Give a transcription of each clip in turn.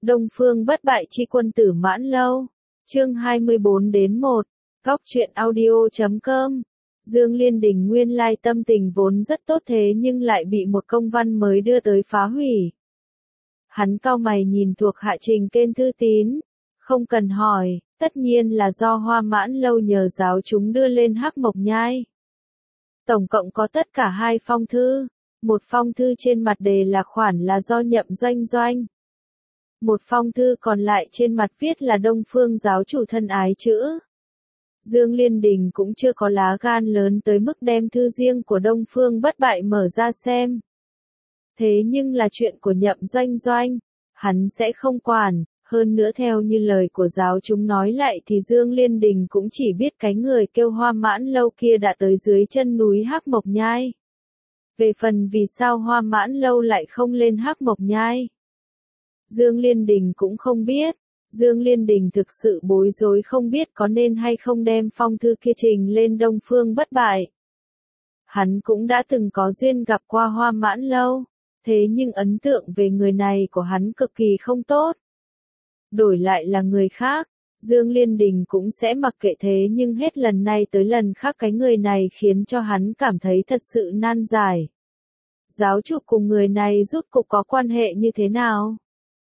Đông Phương bất bại chi quân tử Mãn Lâu. Chương 24-1. Góc truyện audio.com. Dương Liên Đình nguyên lai tâm tình vốn rất tốt thế nhưng lại bị một công văn mới đưa tới phá hủy. Hắn cau mày nhìn thuộc hạ trình kênh thư tín. Không cần hỏi, tất nhiên là do Hoa Mãn Lâu nhờ giáo chúng đưa lên Hắc Mộc Nhai. Tổng cộng có tất cả 2 phong thư. Một phong thư trên mặt đề là khoản là do Nhậm Doanh Doanh. Một phong thư còn lại trên mặt viết là Đông Phương giáo chủ thân ái chữ. Dương Liên Đình cũng chưa có lá gan lớn tới mức đem thư riêng của Đông Phương bất bại mở ra xem. Thế nhưng là chuyện của Nhậm Doanh Doanh, hắn sẽ không quản, hơn nữa theo như lời của giáo chúng nói lại thì Dương Liên Đình cũng chỉ biết cái người kêu Hoa Mãn Lâu kia đã tới dưới chân núi Hắc Mộc Nhai. Về phần vì sao Hoa Mãn Lâu lại không lên Hắc Mộc Nhai, Dương Liên Đình cũng không biết. Dương Liên Đình thực sự bối rối không biết có nên hay không đem phong thư kia trình lên Đông Phương bất bại. Hắn cũng đã từng có duyên gặp qua Hoa Mãn Lâu, thế nhưng ấn tượng về người này của hắn cực kỳ không tốt. Đổi lại là người khác, Dương Liên Đình cũng sẽ mặc kệ, thế nhưng hết lần này tới lần khác cái người này khiến cho hắn cảm thấy thật sự nan giải. Giáo chủ cùng người này rốt cuộc có quan hệ như thế nào?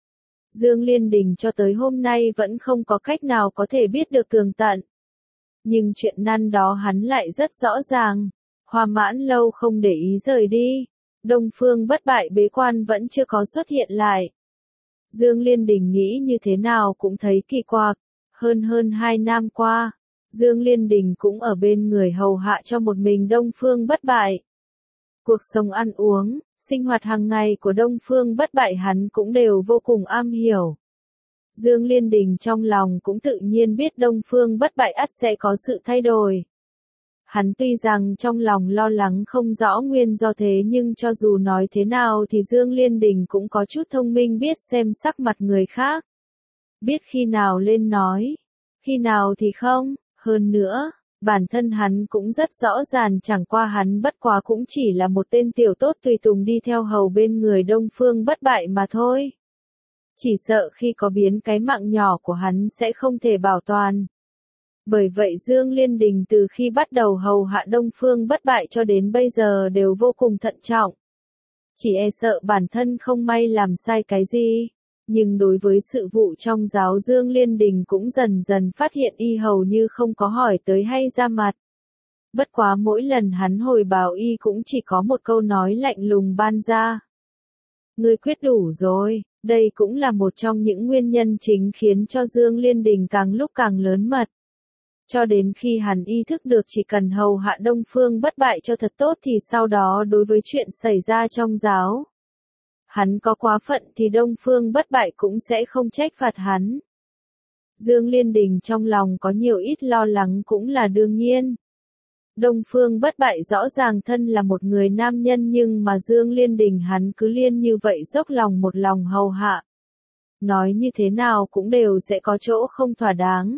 Dương Liên Đình cho tới hôm nay vẫn không có cách nào có thể biết được tường tận. Nhưng chuyện nan đó hắn lại rất rõ ràng. Hoa Mãn Lâu không để ý rời đi. Đông Phương bất bại bế quan vẫn chưa có xuất hiện lại. Dương Liên Đình nghĩ như thế nào cũng thấy kỳ quặc. Hơn 2 năm qua, Dương Liên Đình cũng ở bên người hầu hạ cho một mình Đông Phương bất bại. Cuộc sống ăn uống, sinh hoạt hàng ngày của Đông Phương bất bại hắn cũng đều vô cùng am hiểu. Dương Liên Đình trong lòng cũng tự nhiên biết Đông Phương bất bại ắt sẽ có sự thay đổi. Hắn tuy rằng trong lòng lo lắng không rõ nguyên do thế nhưng cho dù nói thế nào thì Dương Liên Đình cũng có chút thông minh biết xem sắc mặt người khác. Biết khi nào lên nói, khi nào thì không, hơn nữa. Bản thân hắn cũng rất rõ ràng, chẳng qua hắn bất quá cũng chỉ là một tên tiểu tốt tùy tùng đi theo hầu bên người Đông Phương bất bại mà thôi. Chỉ sợ khi có biến cái mạng nhỏ của hắn sẽ không thể bảo toàn. Bởi vậy Dương Liên Đình từ khi bắt đầu hầu hạ Đông Phương bất bại cho đến bây giờ đều vô cùng thận trọng. Chỉ e sợ bản thân không may làm sai cái gì. Nhưng đối với sự vụ trong giáo Dương Liên Đình cũng dần dần phát hiện y hầu như không có hỏi tới hay ra mặt. Bất quá mỗi lần hắn hồi báo y cũng chỉ có một câu nói lạnh lùng ban ra. Ngươi quyết đủ rồi, đây cũng là một trong những nguyên nhân chính khiến cho Dương Liên Đình càng lúc càng lớn mật. Cho đến khi hắn ý thức được chỉ cần hầu hạ Đông Phương bất bại cho thật tốt thì sau đó đối với chuyện xảy ra trong giáo, hắn có quá phận thì Đông Phương bất bại cũng sẽ không trách phạt hắn. Dương Liên Đình trong lòng có nhiều ít lo lắng cũng là đương nhiên. Đông Phương bất bại rõ ràng thân là một người nam nhân nhưng mà Dương Liên Đình hắn cứ liên như vậy dốc lòng một lòng hầu hạ. Nói như thế nào cũng đều sẽ có chỗ không thỏa đáng.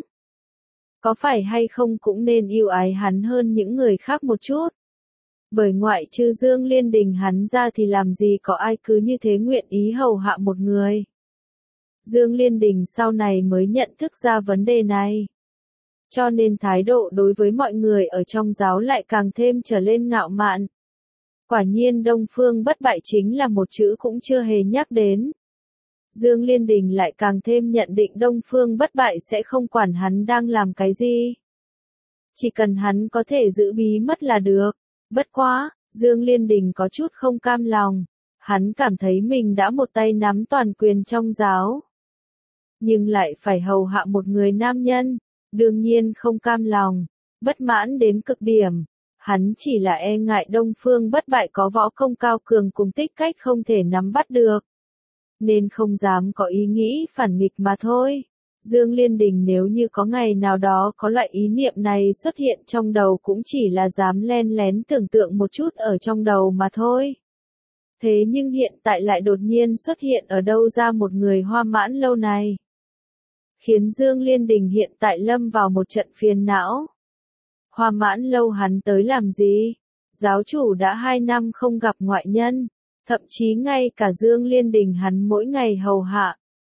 Có phải hay không cũng nên yêu ái hắn hơn những người khác một chút. Bởi ngoại trừ Dương Liên Đình hắn ra thì làm gì có ai cứ như thế nguyện ý hầu hạ một người. Dương Liên Đình sau này mới nhận thức ra vấn đề này. Cho nên thái độ đối với mọi người ở trong giáo lại càng thêm trở lên ngạo mạn. Quả nhiên Đông Phương bất bại chính là một chữ cũng chưa hề nhắc đến. Dương Liên Đình lại càng thêm nhận định Đông Phương bất bại sẽ không quản hắn đang làm cái gì. Chỉ cần hắn có thể giữ bí mật là được. Bất quá, Dương Liên Đình có chút không cam lòng. Hắn cảm thấy mình đã một tay nắm toàn quyền trong giáo. Nhưng lại phải hầu hạ một người nam nhân. Đương nhiên không cam lòng. Bất mãn đến cực điểm. Hắn chỉ là e ngại Đông Phương bất bại có võ công cao cường cùng tích cách không thể nắm bắt được. Nên không dám có ý nghĩ phản nghịch mà thôi. Dương Liên Đình nếu như có ngày nào đó có loại ý niệm này xuất hiện trong đầu cũng chỉ là dám len lén tưởng tượng một chút ở trong đầu mà thôi. Thế nhưng hiện tại lại đột nhiên xuất hiện ở đâu ra một người Hoa Mãn Lâu này. Khiến Dương Liên Đình hiện tại lâm vào một trận phiền não. Hoa Mãn Lâu hắn tới làm gì? Giáo chủ đã 2 năm không gặp ngoại nhân. Thậm chí ngay cả Dương Liên Đình hắn mỗi ngày hầu hạ.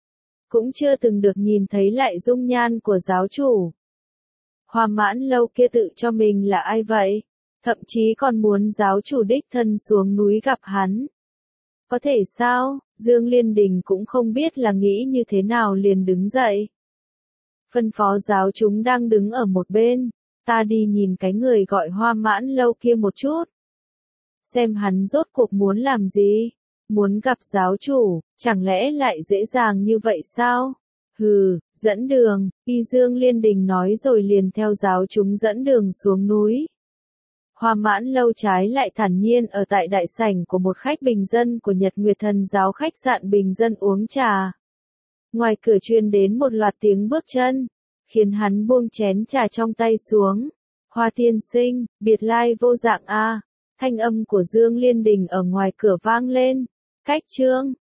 cũng chưa từng được nhìn thấy lại dung nhan của giáo chủ. Hoa Mãn Lâu kia tự cho mình là ai vậy? Thậm chí còn muốn giáo chủ đích thân xuống núi gặp hắn. Có thể sao? Dương Liên Đình cũng không biết là nghĩ như thế nào liền đứng dậy. Phân phó giáo chúng đang đứng ở một bên, ta đi nhìn cái người gọi Hoa Mãn Lâu kia một chút. Xem hắn rốt cuộc muốn làm gì? Muốn gặp giáo chủ, chẳng lẽ lại dễ dàng như vậy sao? Hừ, dẫn đường, Y Dương Liên Đình nói rồi liền theo giáo chúng dẫn đường xuống núi. Hoa Mãn Lâu trái lại thản nhiên ở tại đại sảnh của một khách bình dân của Nhật Nguyệt Thần giáo khách sạn bình dân uống trà. Ngoài cửa truyền đến một loạt tiếng bước chân, khiến hắn buông chén trà trong tay xuống. Hoa tiên sinh, biệt lai vô dạng a. Thanh âm của Dương Liên Đình ở ngoài cửa vang lên. Cách chương